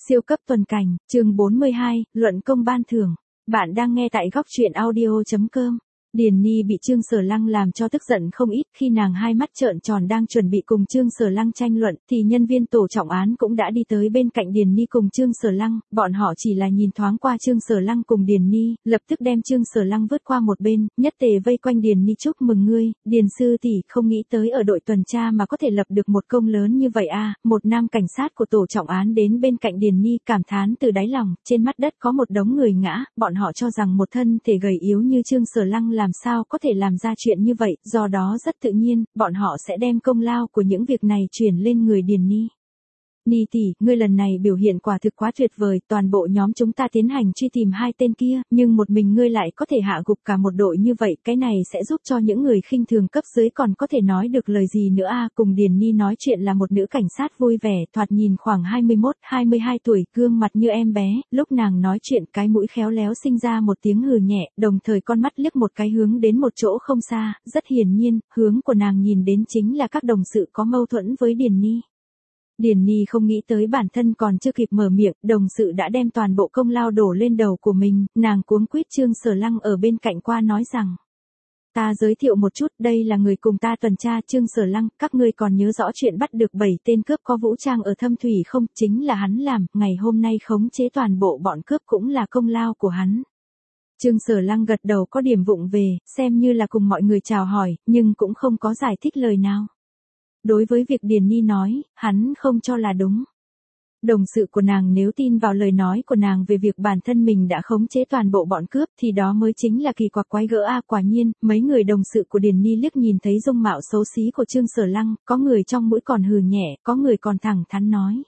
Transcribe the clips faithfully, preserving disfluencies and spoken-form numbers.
Siêu cấp tuần cảnh, chương bốn mươi hai, luận công ban thưởng. Bạn đang nghe tại góc truyện audio chấm com. Điền Ni bị Trương Sở Lăng làm cho tức giận không ít, khi nàng hai mắt trợn tròn đang chuẩn bị cùng Trương Sở Lăng tranh luận, thì nhân viên tổ trọng án cũng đã đi tới bên cạnh Điền Ni cùng Trương Sở Lăng, bọn họ chỉ là nhìn thoáng qua Trương Sở Lăng cùng Điền Ni, lập tức đem Trương Sở Lăng vứt qua một bên, nhất tề vây quanh Điền Ni chúc mừng ngươi, Điền sư tỷ, không nghĩ tới ở đội tuần tra mà có thể lập được một công lớn như vậy a. Một nam cảnh sát của tổ trọng án đến bên cạnh Điền Ni cảm thán từ đáy lòng, trên mặt đất có một đống người ngã, bọn họ cho rằng một thân thể gầy yếu như Trương Sở Lăng làm sao có thể làm ra chuyện như vậy, do đó rất tự nhiên, bọn họ sẽ đem công lao của những việc này chuyển lên người Điền Ni. Ni tỷ, ngươi lần này biểu hiện quả thực quá tuyệt vời, toàn bộ nhóm chúng ta tiến hành truy tìm hai tên kia, nhưng một mình ngươi lại có thể hạ gục cả một đội như vậy, cái này sẽ giúp cho những người khinh thường cấp dưới còn có thể nói được lời gì nữa a. Cùng Điền Ni nói chuyện là một nữ cảnh sát vui vẻ, thoạt nhìn khoảng hai mươi mốt, hai mươi hai tuổi, gương mặt như em bé, lúc nàng nói chuyện cái mũi khéo léo sinh ra một tiếng hừ nhẹ, đồng thời con mắt liếc một cái hướng đến một chỗ không xa, rất hiển nhiên, hướng của nàng nhìn đến chính là các đồng sự có mâu thuẫn với Điền Ni. Điền Ni không nghĩ tới bản thân còn chưa kịp mở miệng, đồng sự đã đem toàn bộ công lao đổ lên đầu của mình, nàng cuống quýt Trương Sở Lăng ở bên cạnh qua nói rằng. Ta giới thiệu một chút, đây là người cùng ta tuần tra Trương Sở Lăng, các ngươi còn nhớ rõ chuyện bắt được bảy tên cướp có vũ trang ở Thâm Thủy không, chính là hắn làm, ngày hôm nay khống chế toàn bộ bọn cướp cũng là công lao của hắn. Trương Sở Lăng gật đầu có điểm vụng về, xem như là cùng mọi người chào hỏi, nhưng cũng không có giải thích lời nào. Đối với việc Điền Ni nói, hắn không cho là đúng. Đồng sự của nàng nếu tin vào lời nói của nàng về việc bản thân mình đã khống chế toàn bộ bọn cướp thì đó mới chính là kỳ quặc quái gỡ a. Quả nhiên, mấy người đồng sự của Điền Ni liếc nhìn thấy dung mạo xấu xí của Trương Sở Lăng, có người trong mũi còn hừ nhẹ, có người còn thẳng thắn nói.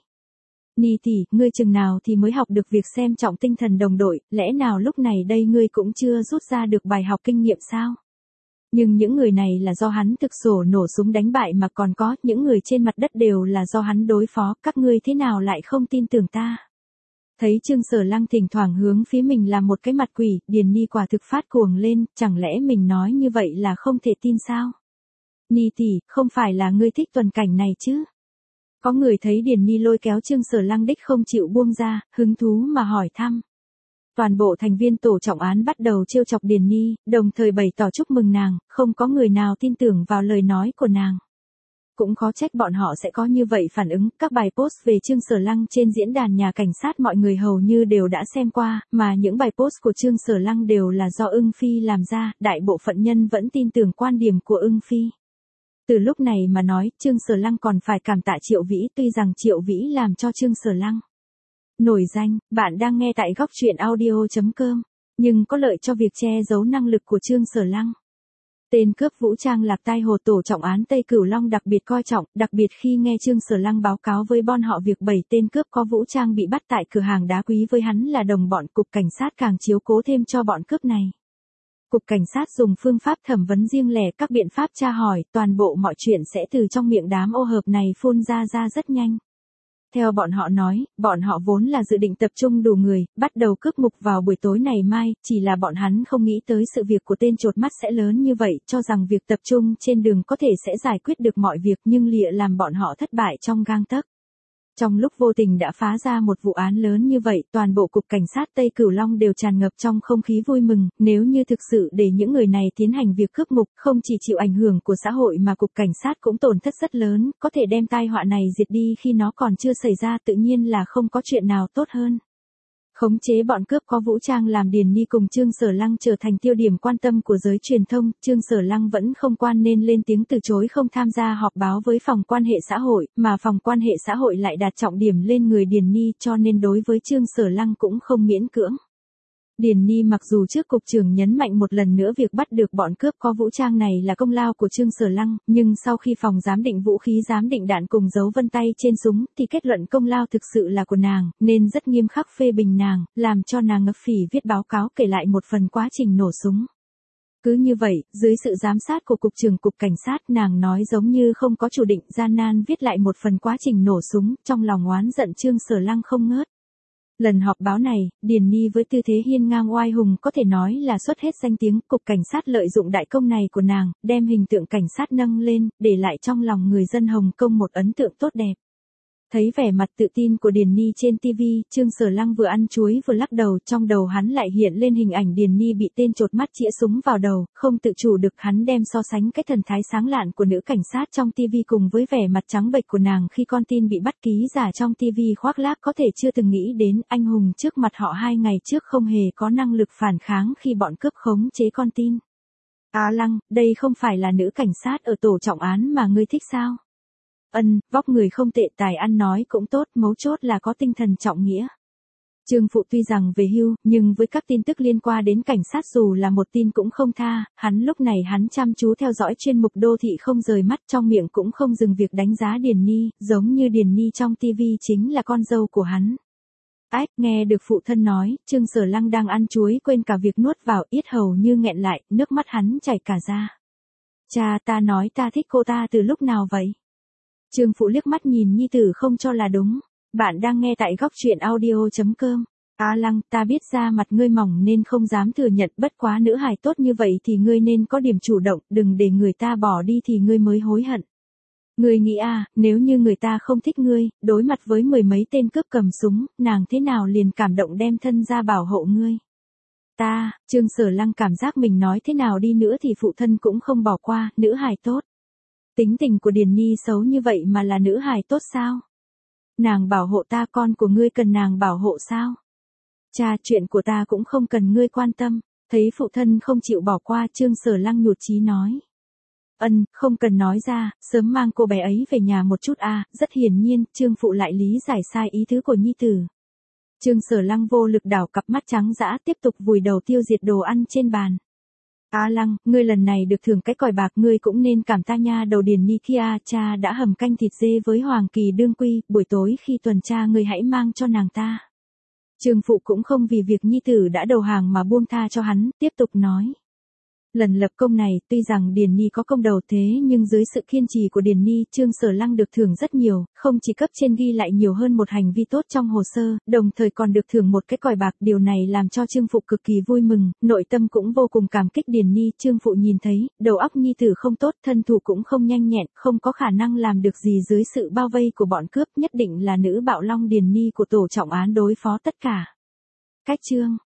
Ni tỷ, ngươi chừng nào thì mới học được việc xem trọng tinh thần đồng đội, lẽ nào lúc này đây ngươi cũng chưa rút ra được bài học kinh nghiệm sao? Nhưng những người này là do hắn thực sổ nổ súng đánh bại mà còn có, những người trên mặt đất đều là do hắn đối phó, các ngươi thế nào lại không tin tưởng ta? Thấy Trương Sở Lăng thỉnh thoảng hướng phía mình làm một cái mặt quỷ, Điền Ni quả thực phát cuồng lên, chẳng lẽ mình nói như vậy là không thể tin sao? Ni tỷ, không phải là ngươi thích tuần cảnh này chứ? Có người thấy Điền Ni lôi kéo Trương Sở Lăng đích không chịu buông ra, hứng thú mà hỏi thăm. Toàn bộ thành viên tổ trọng án bắt đầu trêu chọc Điền Ni, đồng thời bày tỏ chúc mừng nàng, không có người nào tin tưởng vào lời nói của nàng. Cũng khó trách bọn họ sẽ có như vậy phản ứng, các bài post về Trương Sở Lăng trên diễn đàn nhà cảnh sát mọi người hầu như đều đã xem qua, mà những bài post của Trương Sở Lăng đều là do Ưng Phi làm ra, đại bộ phận nhân vẫn tin tưởng quan điểm của Ưng Phi. Từ lúc này mà nói, Trương Sở Lăng còn phải cảm tạ Triệu Vĩ, tuy rằng Triệu Vĩ làm cho Trương Sở Lăng nổi danh. Bạn đang nghe tại góc truyện audio chấm com, nhưng có lợi cho việc che giấu năng lực của Trương Sở Lăng. Tên cướp vũ trang Lạc Tai Hồ tổ trọng án Tây Cửu Long đặc biệt coi trọng, đặc biệt khi nghe Trương Sở Lăng báo cáo với bọn họ việc bảy tên cướp có vũ trang bị bắt tại cửa hàng đá quý với hắn là đồng bọn, cục cảnh sát càng chiếu cố thêm cho bọn cướp này. Cục cảnh sát dùng phương pháp thẩm vấn riêng lẻ, các biện pháp tra hỏi, toàn bộ mọi chuyện sẽ từ trong miệng đám ô hợp này phun ra ra rất nhanh. Theo bọn họ nói, bọn họ vốn là dự định tập trung đủ người, bắt đầu cướp mục vào buổi tối ngày mai, chỉ là bọn hắn không nghĩ tới sự việc của tên chột mắt sẽ lớn như vậy, cho rằng việc tập trung trên đường có thể sẽ giải quyết được mọi việc nhưng lịa làm bọn họ thất bại trong gang tấc. Trong lúc vô tình đã phá ra một vụ án lớn như vậy, toàn bộ cục cảnh sát Tây Cửu Long đều tràn ngập trong không khí vui mừng, nếu như thực sự để những người này tiến hành việc cướp mục, không chỉ chịu ảnh hưởng của xã hội mà cục cảnh sát cũng tổn thất rất lớn, có thể đem tai họa này diệt đi khi nó còn chưa xảy ra, tự nhiên là không có chuyện nào tốt hơn. Khống chế bọn cướp có vũ trang làm Điền Ni cùng Trương Sở Lăng trở thành tiêu điểm quan tâm của giới truyền thông, Trương Sở Lăng vẫn không quan nên lên tiếng từ chối không tham gia họp báo với phòng quan hệ xã hội, mà phòng quan hệ xã hội lại đặt trọng điểm lên người Điền Ni, cho nên đối với Trương Sở Lăng cũng không miễn cưỡng. Điền Ni mặc dù trước cục trưởng nhấn mạnh một lần nữa việc bắt được bọn cướp có vũ trang này là công lao của Trương Sở Lăng, nhưng sau khi phòng giám định vũ khí giám định đạn cùng dấu vân tay trên súng thì kết luận công lao thực sự là của nàng, nên rất nghiêm khắc phê bình nàng, làm cho nàng ngập phỉ viết báo cáo kể lại một phần quá trình nổ súng. Cứ như vậy, dưới sự giám sát của cục trưởng cục cảnh sát, nàng nói giống như không có chủ định, gian nan viết lại một phần quá trình nổ súng, trong lòng oán giận Trương Sở Lăng không ngớt. Lần họp báo này, Điền Ni với tư thế hiên ngang oai hùng có thể nói là xuất hết danh tiếng, cục cảnh sát lợi dụng đại công này của nàng, đem hình tượng cảnh sát nâng lên, để lại trong lòng người dân Hồng Kông một ấn tượng tốt đẹp. Thấy vẻ mặt tự tin của Điền Ni trên ti vi, Trương Sở Lăng vừa ăn chuối vừa lắc đầu, trong đầu hắn lại hiện lên hình ảnh Điền Ni bị tên chột mắt chĩa súng vào đầu, không tự chủ được hắn đem so sánh cái thần thái sáng lạn của nữ cảnh sát trong ti vi cùng với vẻ mặt trắng bệch của nàng khi con tin bị bắt ký giả trong ti vi khoác lác, có thể chưa từng nghĩ đến anh hùng trước mặt họ hai ngày trước không hề có năng lực phản kháng khi bọn cướp khống chế con tin. A Lăng, đây không phải là nữ cảnh sát ở tổ trọng án mà ngươi thích sao? Ân, vóc người không tệ, tài ăn nói cũng tốt, mấu chốt là có tinh thần trọng nghĩa. Trương Phụ tuy rằng về hưu, nhưng với các tin tức liên quan đến cảnh sát dù là một tin cũng không tha, hắn lúc này hắn chăm chú theo dõi chuyên mục đô thị không rời mắt, trong miệng cũng không dừng việc đánh giá Điền Ni, giống như Điền Ni trong ti vi chính là con dâu của hắn. Ách, nghe được phụ thân nói, Trương Sở Lăng đang ăn chuối quên cả việc nuốt vào, yết hầu như nghẹn lại, nước mắt hắn chảy cả ra. Cha, ta nói ta thích cô ta từ lúc nào vậy? Trương Phụ liếc mắt nhìn nhi tử không cho là đúng. Bạn đang nghe tại góc truyện audio chấm com. A Lăng, ta biết da mặt ngươi mỏng nên không dám thừa nhận, bất quá nữ hài tốt như vậy thì ngươi nên có điểm chủ động, đừng để người ta bỏ đi thì ngươi mới hối hận. Ngươi nghĩ à, nếu như người ta không thích ngươi, đối mặt với mười mấy tên cướp cầm súng, nàng thế nào liền cảm động đem thân ra bảo hộ ngươi. Ta, Trương Sở Lăng cảm giác mình nói thế nào đi nữa thì phụ thân cũng không bỏ qua, nữ hài tốt. Tính tình của Điền Ni xấu như vậy mà là nữ hài tốt sao? Nàng bảo hộ ta, con của ngươi cần nàng bảo hộ sao? Cha, chuyện của ta cũng không cần ngươi quan tâm. Thấy phụ thân không chịu bỏ qua, Trương Sở Lăng nhụt chí nói. Ân, không cần nói ra, sớm mang cô bé ấy về nhà một chút à, rất hiển nhiên, Trương Phụ lại lý giải sai ý tứ của nhi tử. Trương Sở Lăng vô lực đảo cặp mắt trắng dã, tiếp tục vùi đầu tiêu diệt đồ ăn trên bàn. A Lăng, ngươi lần này được thưởng cái còi bạc, ngươi cũng nên cảm ta nha. Đầu Điền Ni kia, cha đã hầm canh thịt dê với Hoàng Kỳ Đương Quy, buổi tối khi tuần tra ngươi hãy mang cho nàng ta. Trương Phụ cũng không vì việc nhi tử đã đầu hàng mà buông tha cho hắn, tiếp tục nói. Lần lập công này, tuy rằng Điền Ni có công đầu thế nhưng dưới sự kiên trì của Điền Ni, Trương Sở Lăng được thưởng rất nhiều, không chỉ cấp trên ghi lại nhiều hơn một hành vi tốt trong hồ sơ, đồng thời còn được thưởng một cái còi bạc. Điều này làm cho Trương Phụ cực kỳ vui mừng, nội tâm cũng vô cùng cảm kích Điền Ni. Trương Phụ nhìn thấy, đầu óc nhi tử không tốt, thân thủ cũng không nhanh nhẹn, không có khả năng làm được gì dưới sự bao vây của bọn cướp, nhất định là nữ bạo long Điền Ni của tổ trọng án đối phó tất cả. Cách chương